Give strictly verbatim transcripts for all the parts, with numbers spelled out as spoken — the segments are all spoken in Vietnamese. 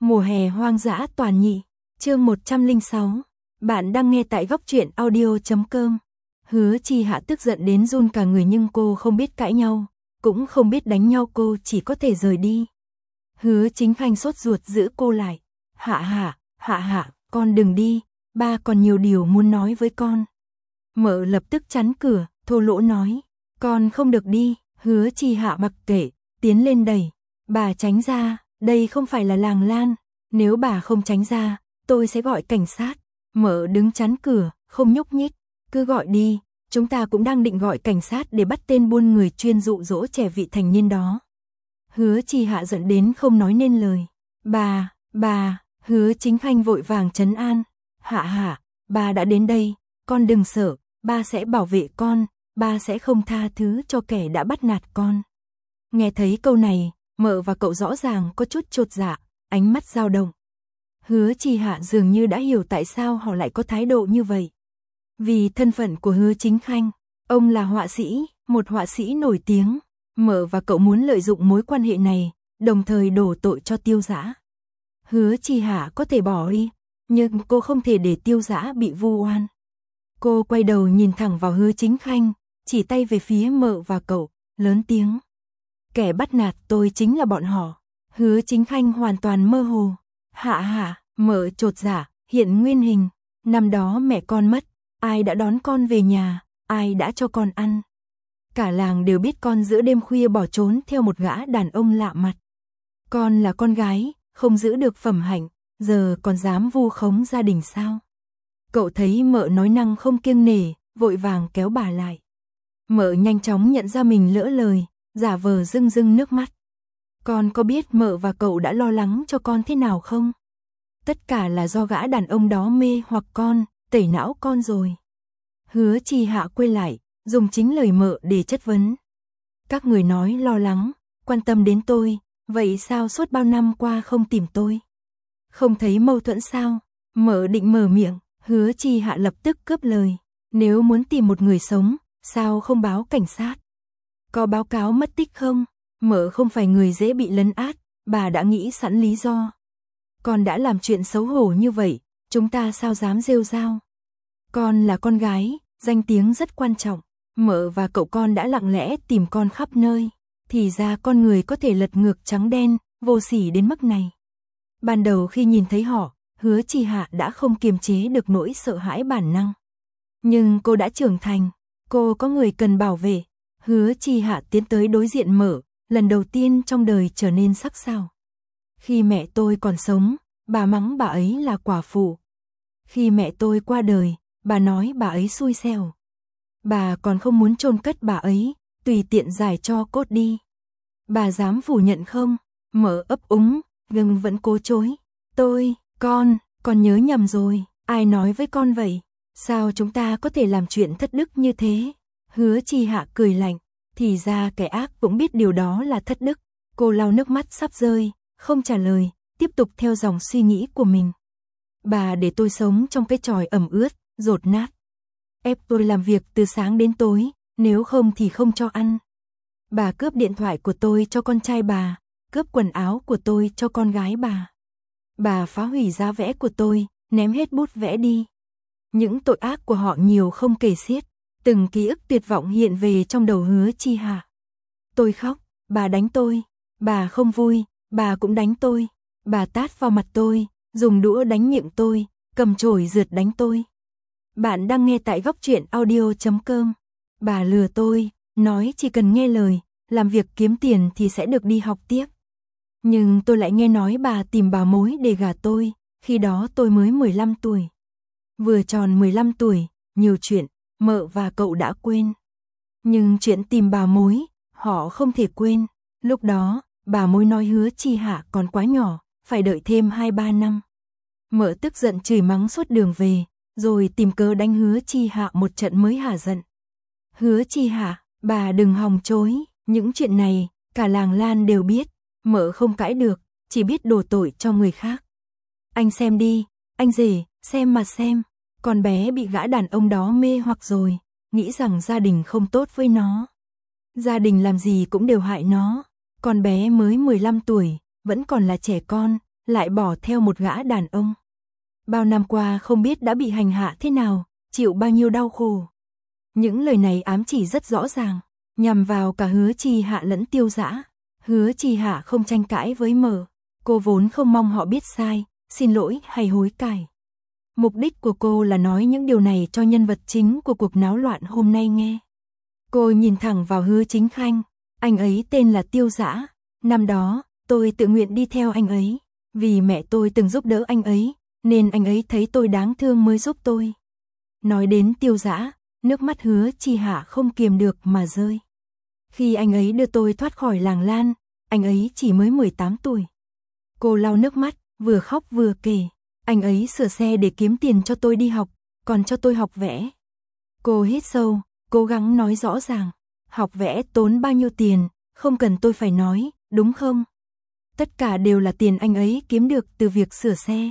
Mùa hè hoang dã toàn nhị, chương một trăm lẻ sáu. Bạn đang nghe tại góc truyện audio chấm com. Hứa Chi Hạ tức giận đến run cả người nhưng cô không biết cãi nhau, cũng không biết đánh nhau, cô chỉ có thể rời đi. Hứa Chính Khanh sốt ruột giữ cô lại. Hạ hạ, hạ hạ, con đừng đi, ba còn nhiều điều muốn nói với con. Mợ lập tức chắn cửa, thô lỗ nói, con không được đi. Hứa Chi Hạ mặc kệ, tiến lên đẩy. Bà tránh ra, đây không phải là làng Lan, nếu bà không tránh ra, tôi sẽ gọi cảnh sát. Mợ đứng chắn cửa, không nhúc nhích, cứ gọi đi, chúng ta cũng đang định gọi cảnh sát để bắt tên buôn người chuyên dụ dỗ trẻ vị thành niên đó. Hứa Chi Hạ giận đến không nói nên lời. Bà, bà, Hứa Chính Khanh vội vàng trấn an. Hạ hạ, bà đã đến đây, con đừng sợ, ba sẽ bảo vệ con, ba sẽ không tha thứ cho kẻ đã bắt nạt con. Nghe thấy câu này, Mợ và cậu rõ ràng có chút chột dạ, ánh mắt dao động. Hứa Chi Hạ dường như đã hiểu tại sao họ lại có thái độ như vậy. Vì thân phận của Hứa Chính Khanh, ông là họa sĩ, một họa sĩ nổi tiếng. Mợ và cậu muốn lợi dụng mối quan hệ này, đồng thời đổ tội cho Tiêu Dã. Hứa Chi Hạ có thể bỏ đi, nhưng cô không thể để Tiêu Dã bị vu oan. Cô quay đầu nhìn thẳng vào Hứa Chính Khanh, chỉ tay về phía Mợ và cậu, lớn tiếng. Kẻ bắt nạt tôi chính là bọn họ. Hứa Chính Khanh hoàn toàn mơ hồ. Hạ hạ, Mợ chột dạ, hiện nguyên hình. Năm đó mẹ con mất, ai đã đón con về nhà, ai đã cho con ăn. Cả làng đều biết con giữa đêm khuya bỏ trốn theo một gã đàn ông lạ mặt. Con là con gái, không giữ được phẩm hạnh, giờ còn dám vu khống gia đình sao? Cậu thấy Mợ nói năng không kiêng nể, vội vàng kéo bà lại. Mợ nhanh chóng nhận ra mình lỡ lời, giả vờ rưng rưng nước mắt. Con có biết Mợ và cậu đã lo lắng cho con thế nào không? Tất cả là do gã đàn ông đó mê hoặc con, tẩy não con rồi. Hứa Chi Hạ quay lại, dùng chính lời Mợ để chất vấn. Các người nói lo lắng, quan tâm đến tôi, vậy sao suốt bao năm qua không tìm tôi? Không thấy mâu thuẫn sao? Mợ định mở miệng, Hứa Chi Hạ lập tức cướp lời. Nếu muốn tìm một người sống, sao không báo cảnh sát? Có báo cáo mất tích không? Mợ không phải người dễ bị lấn át, bà đã nghĩ sẵn lý do. Con đã làm chuyện xấu hổ như vậy, chúng ta sao dám rêu rao? Con là con gái, danh tiếng rất quan trọng. Mợ và cậu con đã lặng lẽ tìm con khắp nơi. Thì ra con người có thể lật ngược trắng đen, vô sỉ đến mức này. Ban đầu khi nhìn thấy họ, Hứa Chi Hạ đã không kiềm chế được nỗi sợ hãi bản năng. Nhưng cô đã trưởng thành, cô có người cần bảo vệ. Hứa Chi Hạ tiến tới đối diện Mợ, lần đầu tiên trong đời trở nên sắc sảo. Khi mẹ tôi còn sống, bà mắng bà ấy là quả phụ. Khi mẹ tôi qua đời, bà nói bà ấy xui xẻo. Bà còn không muốn chôn cất bà ấy, tùy tiện giải cho cốt đi. Bà dám phủ nhận không? Mợ ấp úng, nhưng vẫn cố chối. Tôi, con, con nhớ nhầm rồi, ai nói với con vậy? Sao chúng ta có thể làm chuyện thất đức như thế? Hứa Chi Hạ cười lạnh, thì ra kẻ ác cũng biết điều đó là thất đức. Cô lau nước mắt sắp rơi, không trả lời, tiếp tục theo dòng suy nghĩ của mình. Bà để tôi sống trong cái chòi ẩm ướt, dột nát. Ép tôi làm việc từ sáng đến tối, nếu không thì không cho ăn. Bà cướp điện thoại của tôi cho con trai bà, cướp quần áo của tôi cho con gái bà. Bà phá hủy giá vẽ của tôi, ném hết bút vẽ đi. Những tội ác của họ nhiều không kể xiết. Từng ký ức tuyệt vọng hiện về trong đầu Hứa Chi Hạ. Tôi khóc, bà đánh tôi. Bà không vui, bà cũng đánh tôi. Bà tát vào mặt tôi, dùng đũa đánh miệng tôi, cầm chổi rượt đánh tôi. Bạn đang nghe tại góc truyện audio chấm com. Bà lừa tôi, nói chỉ cần nghe lời, làm việc kiếm tiền thì sẽ được đi học tiếp. Nhưng tôi lại nghe nói bà tìm bà mối để gả tôi, khi đó tôi mới mười lăm tuổi. Vừa tròn mười lăm tuổi, nhiều chuyện, Mợ và cậu đã quên. Nhưng chuyện tìm bà mối, họ không thể quên. Lúc đó, bà mối nói Hứa Chi Hạ còn quá nhỏ, phải đợi thêm hai ba năm. Mợ tức giận chửi mắng suốt đường về, rồi tìm cớ đánh Hứa Chi Hạ một trận mới hả giận. Hứa Chi Hạ, bà đừng hòng chối, những chuyện này, cả làng Lan đều biết. Mợ không cãi được, chỉ biết đổ tội cho người khác. Anh xem đi, anh rể, xem mà xem. Con bé bị gã đàn ông đó mê hoặc rồi, nghĩ rằng gia đình không tốt với nó. Gia đình làm gì cũng đều hại nó. Con bé mới mười lăm tuổi, vẫn còn là trẻ con, lại bỏ theo một gã đàn ông. Bao năm qua không biết đã bị hành hạ thế nào, chịu bao nhiêu đau khổ. Những lời này ám chỉ rất rõ ràng, nhằm vào cả Hứa Chi Hạ lẫn Tiêu Dã. Hứa Chi Hạ không tranh cãi với Mở, cô vốn không mong họ biết sai, xin lỗi hay hối cải. Mục đích của cô là nói những điều này cho nhân vật chính của cuộc náo loạn hôm nay nghe. Cô nhìn thẳng vào Hứa Chính Khanh, anh ấy tên là Tiêu Dã, năm đó, tôi tự nguyện đi theo anh ấy, vì mẹ tôi từng giúp đỡ anh ấy, nên anh ấy thấy tôi đáng thương mới giúp tôi. Nói đến Tiêu Dã, nước mắt Hứa Chi Hạ không kiềm được mà rơi. Khi anh ấy đưa tôi thoát khỏi làng Lan, anh ấy chỉ mới mười tám tuổi. Cô lau nước mắt, vừa khóc vừa kể, anh ấy sửa xe để kiếm tiền cho tôi đi học, còn cho tôi học vẽ. Cô hít sâu, cố gắng nói rõ ràng, học vẽ tốn bao nhiêu tiền, không cần tôi phải nói, đúng không? Tất cả đều là tiền anh ấy kiếm được từ việc sửa xe.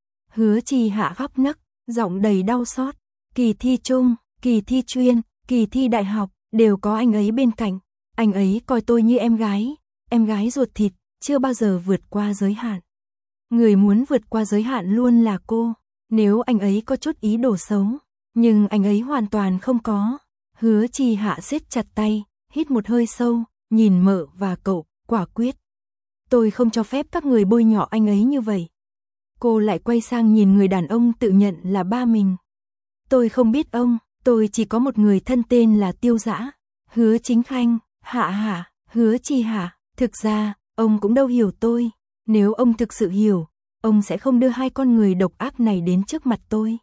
Hứa Chi Hạ khóc nấc, giọng đầy đau xót, kỳ thi chung, kỳ thi chuyên, kỳ thi đại học, đều có anh ấy bên cạnh. Anh ấy coi tôi như em gái, em gái ruột thịt, chưa bao giờ vượt qua giới hạn. Người muốn vượt qua giới hạn luôn là cô, nếu anh ấy có chút ý đồ xấu, nhưng anh ấy hoàn toàn không có. Hứa Chi Hạ siết chặt tay, hít một hơi sâu, nhìn Mợ và cậu, quả quyết. Tôi không cho phép các người bôi nhọ anh ấy như vậy. Cô lại quay sang nhìn người đàn ông tự nhận là ba mình. Tôi không biết ông, tôi chỉ có một người thân tên là Tiêu Dã. Hứa Chính Khanh, Hạ Hạ, Hứa Chi Hạ, thực ra, ông cũng đâu hiểu tôi. Nếu ông thực sự hiểu, ông sẽ không đưa hai con người độc ác này đến trước mặt tôi.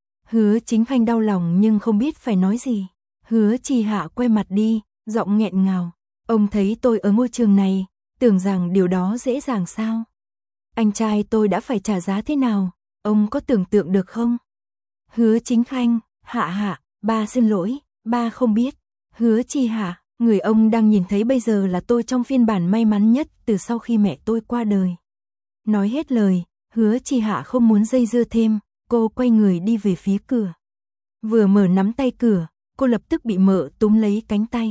Hứa Chính Khanh đau lòng nhưng không biết phải nói gì. Hứa Chi Hạ quay mặt đi, giọng nghẹn ngào. Ông thấy tôi ở môi trường này, tưởng rằng điều đó dễ dàng sao? Anh trai tôi đã phải trả giá thế nào, ông có tưởng tượng được không? Hứa Chính Khanh, Hạ Hạ, ba xin lỗi, ba không biết. Hứa Chi Hạ, người ông đang nhìn thấy bây giờ là tôi trong phiên bản may mắn nhất từ sau khi mẹ tôi qua đời. Nói hết lời, Hứa Chi Hạ không muốn dây dưa thêm, cô quay người đi về phía cửa. Vừa mở nắm tay cửa, cô lập tức bị Mợ túm lấy cánh tay.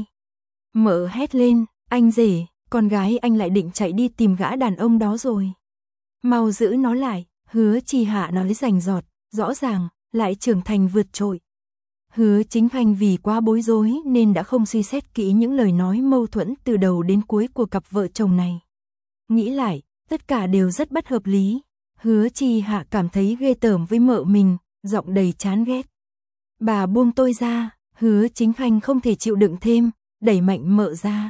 Mợ hét lên, anh rể, con gái anh lại định chạy đi tìm gã đàn ông đó rồi. Mau giữ nó lại, Hứa Chi Hạ nói rành rọt, rõ ràng, lại trưởng thành vượt trội. Hứa Chính Khanh vì quá bối rối nên đã không suy xét kỹ những lời nói mâu thuẫn từ đầu đến cuối của cặp vợ chồng này. Nghĩ lại, tất cả đều rất bất hợp lý. Hứa Chi Hạ cảm thấy ghê tởm với Mợ mình, giọng đầy chán ghét. Bà buông tôi ra, Hứa Chính Khanh không thể chịu đựng thêm, đẩy mạnh Mợ ra.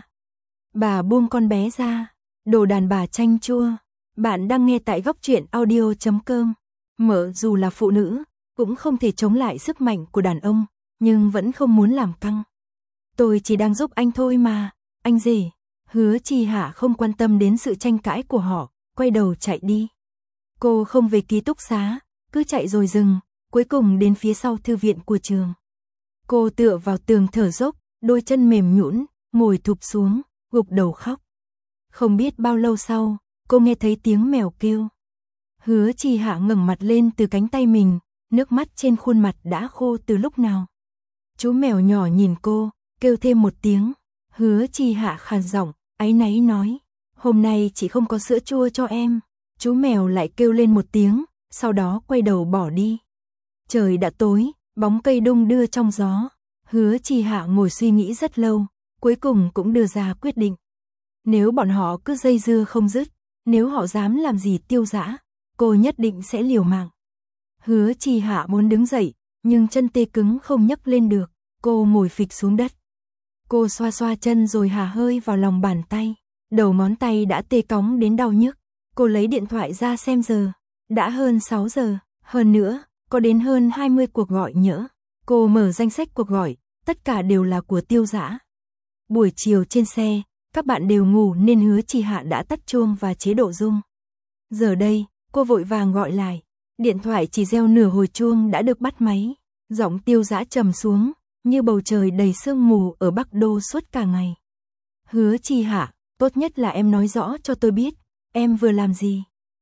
Bà buông con bé ra, đồ đàn bà chanh chua. Bạn đang nghe tại góc truyện audio chấm com. Mợ dù là phụ nữ, cũng không thể chống lại sức mạnh của đàn ông, nhưng vẫn không muốn làm căng. Tôi chỉ đang giúp anh thôi mà, anh rể. Hứa Chi Hạ không quan tâm đến sự tranh cãi của họ, quay đầu chạy đi. Cô không về ký túc xá, cứ chạy rồi dừng, cuối cùng đến phía sau thư viện của trường. Cô tựa vào tường thở dốc, đôi chân mềm nhũn, ngồi thụp xuống, gục đầu khóc. Không biết bao lâu sau, cô nghe thấy tiếng mèo kêu. Hứa Chi Hạ ngẩng mặt lên từ cánh tay mình, nước mắt trên khuôn mặt đã khô từ lúc nào. Chú mèo nhỏ nhìn cô, kêu thêm một tiếng. Hứa Chi Hạ khàn giọng, áy náy nói, hôm nay chị không có sữa chua cho em. Chú mèo lại kêu lên một tiếng, sau đó quay đầu bỏ đi. Trời đã tối, bóng cây đung đưa trong gió. Hứa Chi Hạ ngồi suy nghĩ rất lâu, cuối cùng cũng đưa ra quyết định. Nếu bọn họ cứ dây dưa không dứt, nếu họ dám làm gì Tiêu Dã, cô nhất định sẽ liều mạng. Hứa Chi Hạ muốn đứng dậy, nhưng chân tê cứng không nhấc lên được, cô ngồi phịch xuống đất. Cô xoa xoa chân rồi hà hơi vào lòng bàn tay, đầu ngón tay đã tê cóng đến đau nhức. Cô lấy điện thoại ra xem giờ, đã hơn sáu giờ, hơn nữa, có đến hơn hai mươi cuộc gọi nhỡ. Cô mở danh sách cuộc gọi, tất cả đều là của Tiêu Dã. Buổi chiều trên xe, các bạn đều ngủ nên Hứa Chi Hạ đã tắt chuông và chế độ rung. Giờ đây, cô vội vàng gọi lại, điện thoại chỉ reo nửa hồi chuông đã được bắt máy. Giọng Tiêu Dã trầm xuống, như bầu trời đầy sương mù ở Bắc Đô suốt cả ngày. Hứa Chi Hạ, tốt nhất là em nói rõ cho tôi biết, em vừa làm gì.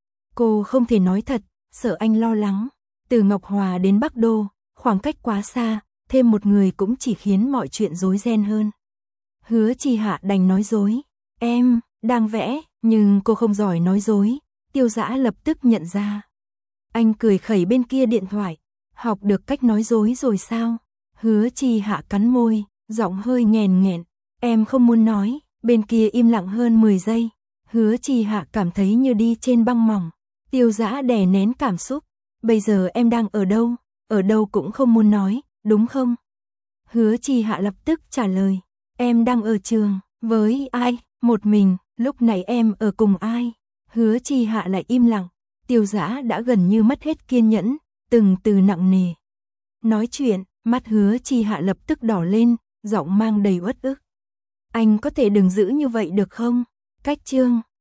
Cô không thể nói thật, sợ anh lo lắng. Từ Ngọc Hòa đến Bắc Đô, khoảng cách quá xa, thêm một người cũng chỉ khiến mọi chuyện rối ren hơn. Hứa Chi Hạ đành nói dối, em đang vẽ, nhưng cô không giỏi nói dối. Tiêu Dã lập tức nhận ra. Anh cười khẩy bên kia điện thoại, học được cách nói dối rồi sao? Hứa Chi Hạ cắn môi, giọng hơi nghèn nghẹn, em không muốn nói. Bên kia im lặng hơn mười giây, Hứa Chi Hạ cảm thấy như đi trên băng mỏng. Tiêu Dã đè nén cảm xúc, bây giờ em đang ở đâu? Ở đâu cũng không muốn nói, đúng không? Hứa Chi Hạ lập tức trả lời, em đang ở trường. Với ai? Một mình. Lúc này em ở cùng ai? Hứa Chi Hạ lại im lặng. Tiêu Dã đã gần như mất hết kiên nhẫn, từng từ nặng nề nói chuyện. Mắt Hứa Chi Hạ lập tức đỏ lên, giọng mang đầy uất ức. Anh có thể đừng giữ như vậy được không? Cách chương